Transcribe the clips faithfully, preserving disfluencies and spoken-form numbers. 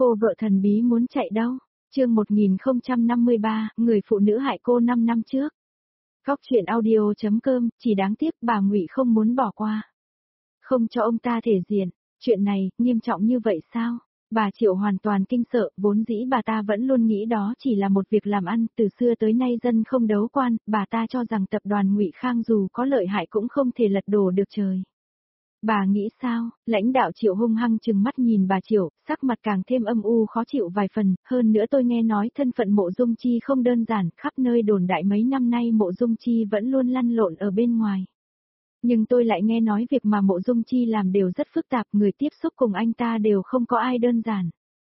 Cô vợ thần bí muốn chạy đâu? Chương một nghìn không trăm năm mươi ba, người phụ nữ hại cô năm năm trước. Góc truyện audio.com, chỉ đáng tiếc bà Ngụy không muốn bỏ qua. Không cho ông ta thể diện, chuyện này, nghiêm trọng như vậy sao? Bà Triệu hoàn toàn kinh sợ, vốn dĩ bà ta vẫn luôn nghĩ đó chỉ là một việc làm ăn, từ xưa tới nay dân không đấu quan, bà ta cho rằng tập đoàn Ngụy Khang dù có lợi hại cũng không thể lật đổ được trời. Bà nghĩ sao? Lãnh đạo Triệu hung hăng trừng mắt nhìn bà Triệu, sắc mặt càng thêm âm u khó chịu vài phần, hơn nữa tôi nghe nói thân phận Mộ Dung Chi không đơn giản, khắp nơi đồn đại mấy năm nay Mộ Dung Chi vẫn luôn lăn lộn ở bên ngoài. Nhưng tôi lại nghe nói việc mà Mộ Dung Chi làm đều rất phức tạp, người tiếp xúc cùng anh ta đều không có ai đơn giản.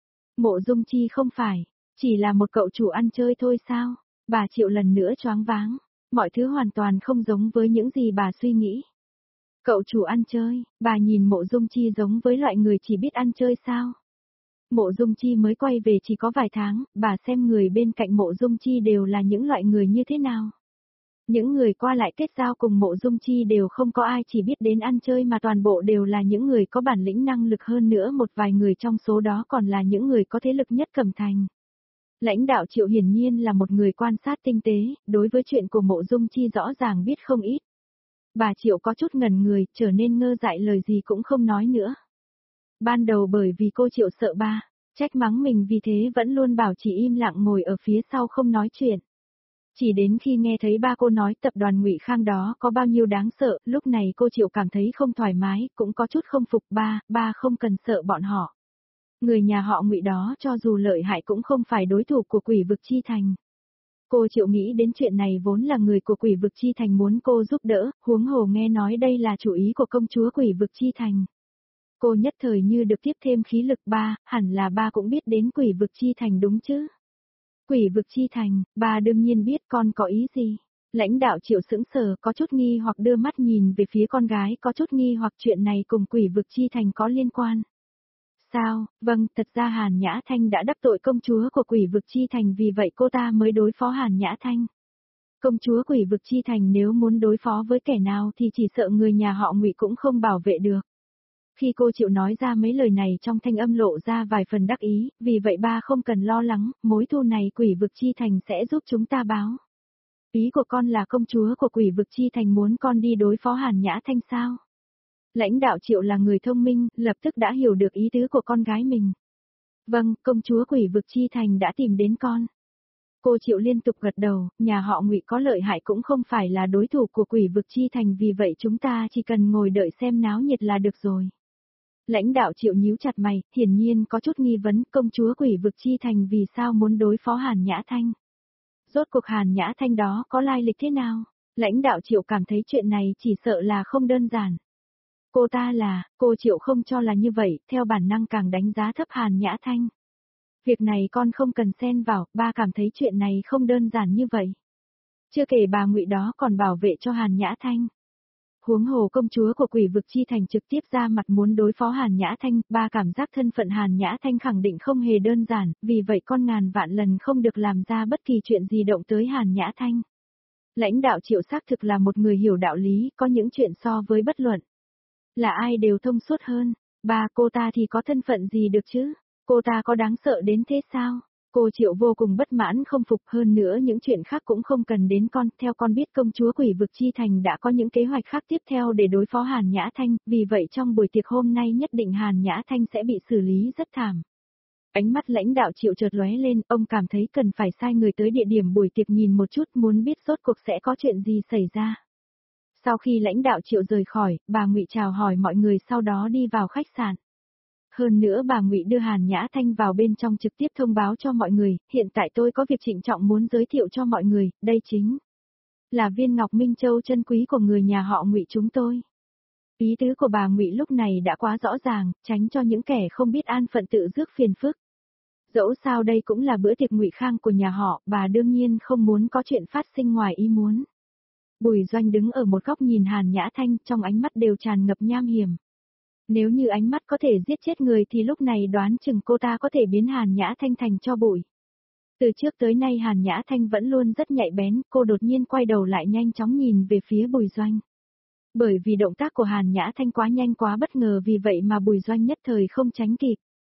Mộ Dung Chi không phải, chỉ là một cậu chủ ăn chơi thôi sao? Bà Triệu lần nữa choáng váng, mọi thứ hoàn toàn không giống với những gì bà suy nghĩ. Cậu chủ ăn chơi, bà nhìn Mộ Dung Chi giống với loại người chỉ biết ăn chơi sao? Mộ Dung Chi mới quay về chỉ có vài tháng, bà xem người bên cạnh Mộ Dung Chi đều là những loại người như thế nào? Những người qua lại kết giao cùng Mộ Dung Chi đều không có ai chỉ biết đến ăn chơi mà toàn bộ đều là những người có bản lĩnh năng lực, hơn nữa một vài người trong số đó còn là những người có thế lực nhất Cẩm Thành. Lãnh đạo Triệu hiển nhiên là một người quan sát tinh tế, đối với chuyện của Mộ Dung Chi rõ ràng biết không ít. Bà Triệu có chút ngần người, trở nên ngơ dại, lời gì cũng không nói nữa. Ban đầu bởi vì cô Triệu sợ ba, trách mắng mình vì thế vẫn luôn bảo chỉ im lặng ngồi ở phía sau không nói chuyện. Chỉ đến khi nghe thấy ba cô nói tập đoàn Ngụy Khang đó có bao nhiêu đáng sợ, lúc này cô Triệu cảm thấy không thoải mái, cũng có chút không phục. Ba, ba không cần sợ bọn họ. Người nhà họ Ngụy đó cho dù lợi hại cũng không phải đối thủ của Quỷ Vực Chi Thành. Cô Triệu nghĩ đến chuyện này vốn là người của Quỷ Vực Chi Thành muốn cô giúp đỡ, huống hồ nghe nói đây là chủ ý của công chúa Quỷ Vực Chi Thành. Cô nhất thời như được tiếp thêm khí lực. Ba, hẳn là ba cũng biết đến Quỷ Vực Chi Thành đúng chứ? Quỷ Vực Chi Thành, bà đương nhiên biết, con có ý gì? Lãnh đạo Triệu sững sờ, có chút nghi hoặc đưa mắt nhìn về phía con gái, có chút nghi hoặc chuyện này cùng Quỷ Vực Chi Thành có liên quan. Sao? Vâng, thật ra Hàn Nhã Thanh đã đắc tội công chúa của Quỷ Vực Chi Thành, vì vậy cô ta mới đối phó Hàn Nhã Thanh. Công chúa Quỷ Vực Chi Thành nếu muốn đối phó với kẻ nào thì chỉ sợ người nhà họ Ngụy cũng không bảo vệ được. Khi cô Triệu nói ra mấy lời này trong thanh âm lộ ra vài phần đắc ý, vì vậy ba không cần lo lắng, mối thù này Quỷ Vực Chi Thành sẽ giúp chúng ta báo. Ý của con là công chúa của Quỷ Vực Chi Thành muốn con đi đối phó Hàn Nhã Thanh sao? Lãnh đạo Triệu là người thông minh, lập tức đã hiểu được ý tứ của con gái mình. Vâng, công chúa Quỷ Vực Chi Thành đã tìm đến con. Cô Triệu liên tục gật đầu, nhà họ Ngụy có lợi hại cũng không phải là đối thủ của Quỷ Vực Chi Thành, vì vậy chúng ta chỉ cần ngồi đợi xem náo nhiệt là được rồi. Lãnh đạo Triệu nhíu chặt mày, hiển nhiên có chút nghi vấn, công chúa Quỷ Vực Chi Thành vì sao muốn đối phó Hàn Nhã Thanh? Rốt cuộc Hàn Nhã Thanh đó có lai lịch thế nào? Lãnh đạo Triệu cảm thấy chuyện này chỉ sợ là không đơn giản. Cô ta là, cô Triệu không cho là như vậy, theo bản năng càng đánh giá thấp Hàn Nhã Thanh. Việc này con không cần xen vào, ba cảm thấy chuyện này không đơn giản như vậy. Chưa kể bà Ngụy đó còn bảo vệ cho Hàn Nhã Thanh. Huống hồ công chúa của Quỷ Vực Chi Thành trực tiếp ra mặt muốn đối phó Hàn Nhã Thanh, ba cảm giác thân phận Hàn Nhã Thanh khẳng định không hề đơn giản, vì vậy con ngàn vạn lần không được làm ra bất kỳ chuyện gì động tới Hàn Nhã Thanh. Lãnh đạo Triệu xác thực là một người hiểu đạo lý, có những chuyện so với bất luận là ai đều thông suốt hơn. Ba, cô ta thì có thân phận gì được chứ? Cô ta có đáng sợ đến thế sao? Cô Triệu vô cùng bất mãn không phục, hơn nữa những chuyện khác cũng không cần đến con, theo con biết công chúa Quỷ Vực Chi Thành đã có những kế hoạch khác tiếp theo để đối phó Hàn Nhã Thanh, vì vậy trong buổi tiệc hôm nay nhất định Hàn Nhã Thanh sẽ bị xử lý rất thảm. Ánh mắt lãnh đạo Triệu chợt lóe lên, ông cảm thấy cần phải sai người tới địa điểm buổi tiệc nhìn một chút, muốn biết rốt cuộc sẽ có chuyện gì xảy ra. Sau khi lãnh đạo Triệu rời khỏi, bà Ngụy chào hỏi mọi người sau đó đi vào khách sạn. Hơn nữa bà Ngụy đưa Hàn Nhã Thanh vào bên trong trực tiếp thông báo cho mọi người, hiện tại tôi có việc trịnh trọng muốn giới thiệu cho mọi người, đây chính là viên ngọc Minh Châu chân quý của người nhà họ Ngụy chúng tôi. Ý tứ của bà Ngụy lúc này đã quá rõ ràng, tránh cho những kẻ không biết an phận tự rước phiền phức. Dẫu sao đây cũng là bữa tiệc Ngụy Khang của nhà họ, bà đương nhiên không muốn có chuyện phát sinh ngoài ý muốn. Bùi Doanh đứng ở một góc nhìn Hàn Nhã Thanh, trong ánh mắt đều tràn ngập nham hiểm. Nếu như ánh mắt có thể giết chết người thì lúc này đoán chừng cô ta có thể biến Hàn Nhã Thanh thành tro bụi. Từ trước tới nay Hàn Nhã Thanh vẫn luôn rất nhạy bén, cô đột nhiên quay đầu lại nhanh chóng nhìn về phía Bùi Doanh. Bởi vì động tác của Hàn Nhã Thanh quá nhanh quá bất ngờ, vì vậy mà Bùi Doanh nhất thời không tránh kịp.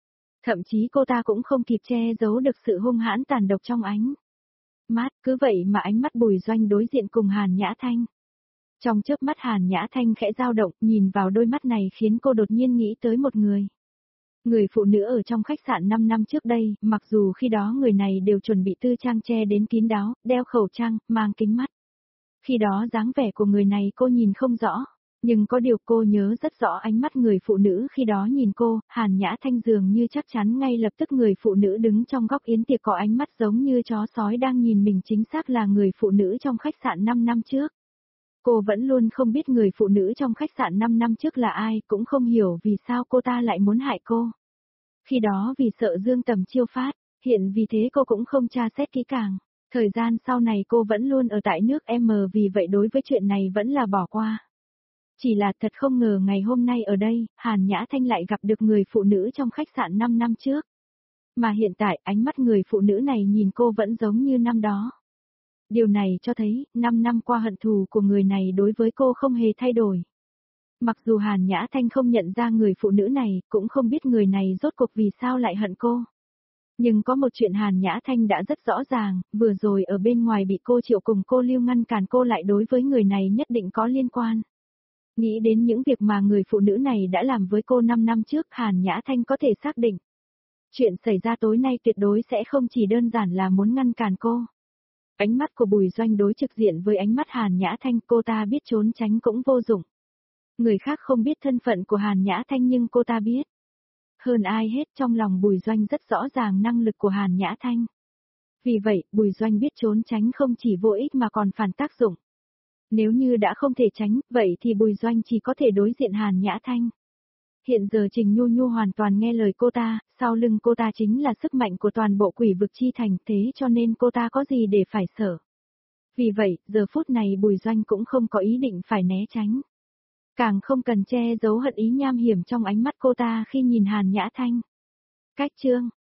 Thậm chí cô ta cũng không kịp che giấu được sự hung hãn tàn độc trong ánh mắt, cứ vậy mà ánh mắt Bùi Doanh đối diện cùng Hàn Nhã Thanh. Trong chớp mắt Hàn Nhã Thanh khẽ dao động, nhìn vào đôi mắt này khiến cô đột nhiên nghĩ tới một người. Người phụ nữ ở trong khách sạn năm năm trước đây, mặc dù khi đó người này đều chuẩn bị tư trang che đến kín đáo, đeo khẩu trang, mang kính mắt. Khi đó dáng vẻ của người này cô nhìn không rõ, nhưng có điều cô nhớ rất rõ ánh mắt người phụ nữ khi đó nhìn cô. Hàn Nhã Thanh dường như chắc chắn ngay lập tức người phụ nữ đứng trong góc yến tiệc có ánh mắt giống như chó sói đang nhìn mình chính xác là người phụ nữ trong khách sạn năm năm trước. Cô vẫn luôn không biết người phụ nữ trong khách sạn năm năm trước là ai, cũng không hiểu vì sao cô ta lại muốn hại cô. Khi đó vì sợ Dương Tầm chiêu phát, hiện vì thế cô cũng không tra xét kỹ càng. Thời gian sau này cô vẫn luôn ở tại nước M, vì vậy đối với chuyện này vẫn là bỏ qua. Chỉ là thật không ngờ ngày hôm nay ở đây, Hàn Nhã Thanh lại gặp được người phụ nữ trong khách sạn năm năm trước. Mà hiện tại ánh mắt người phụ nữ này nhìn cô vẫn giống như năm đó. Điều này cho thấy, năm năm qua hận thù của người này đối với cô không hề thay đổi. Mặc dù Hàn Nhã Thanh không nhận ra người phụ nữ này, cũng không biết người này rốt cuộc vì sao lại hận cô. Nhưng có một chuyện Hàn Nhã Thanh đã rất rõ ràng, vừa rồi ở bên ngoài bị cô Triệu cùng cô Lưu ngăn cản cô lại đối với người này nhất định có liên quan. Nghĩ đến những việc mà người phụ nữ này đã làm với cô năm năm trước, Hàn Nhã Thanh có thể xác định. Chuyện xảy ra tối nay tuyệt đối sẽ không chỉ đơn giản là muốn ngăn cản cô. Ánh mắt của Bùi Doanh đối trực diện với ánh mắt Hàn Nhã Thanh, cô ta biết trốn tránh cũng vô dụng. Người khác không biết thân phận của Hàn Nhã Thanh nhưng cô ta biết. Hơn ai hết trong lòng Bùi Doanh rất rõ ràng năng lực của Hàn Nhã Thanh. Vì vậy, Bùi Doanh biết trốn tránh không chỉ vô ích mà còn phản tác dụng. Nếu như đã không thể tránh, vậy thì Bùi Doanh chỉ có thể đối diện Hàn Nhã Thanh. Hiện giờ Trình Nhu Nhu hoàn toàn nghe lời cô ta, sau lưng cô ta chính là sức mạnh của toàn bộ quỷ vực chi thành, thế cho nên cô ta có gì để phải sợ. Vì vậy, giờ phút này Bùi Doanh cũng không có ý định phải né tránh. Càng không cần che giấu hận ý nham hiểm trong ánh mắt cô ta khi nhìn Hàn Nhã Thanh. Cách chương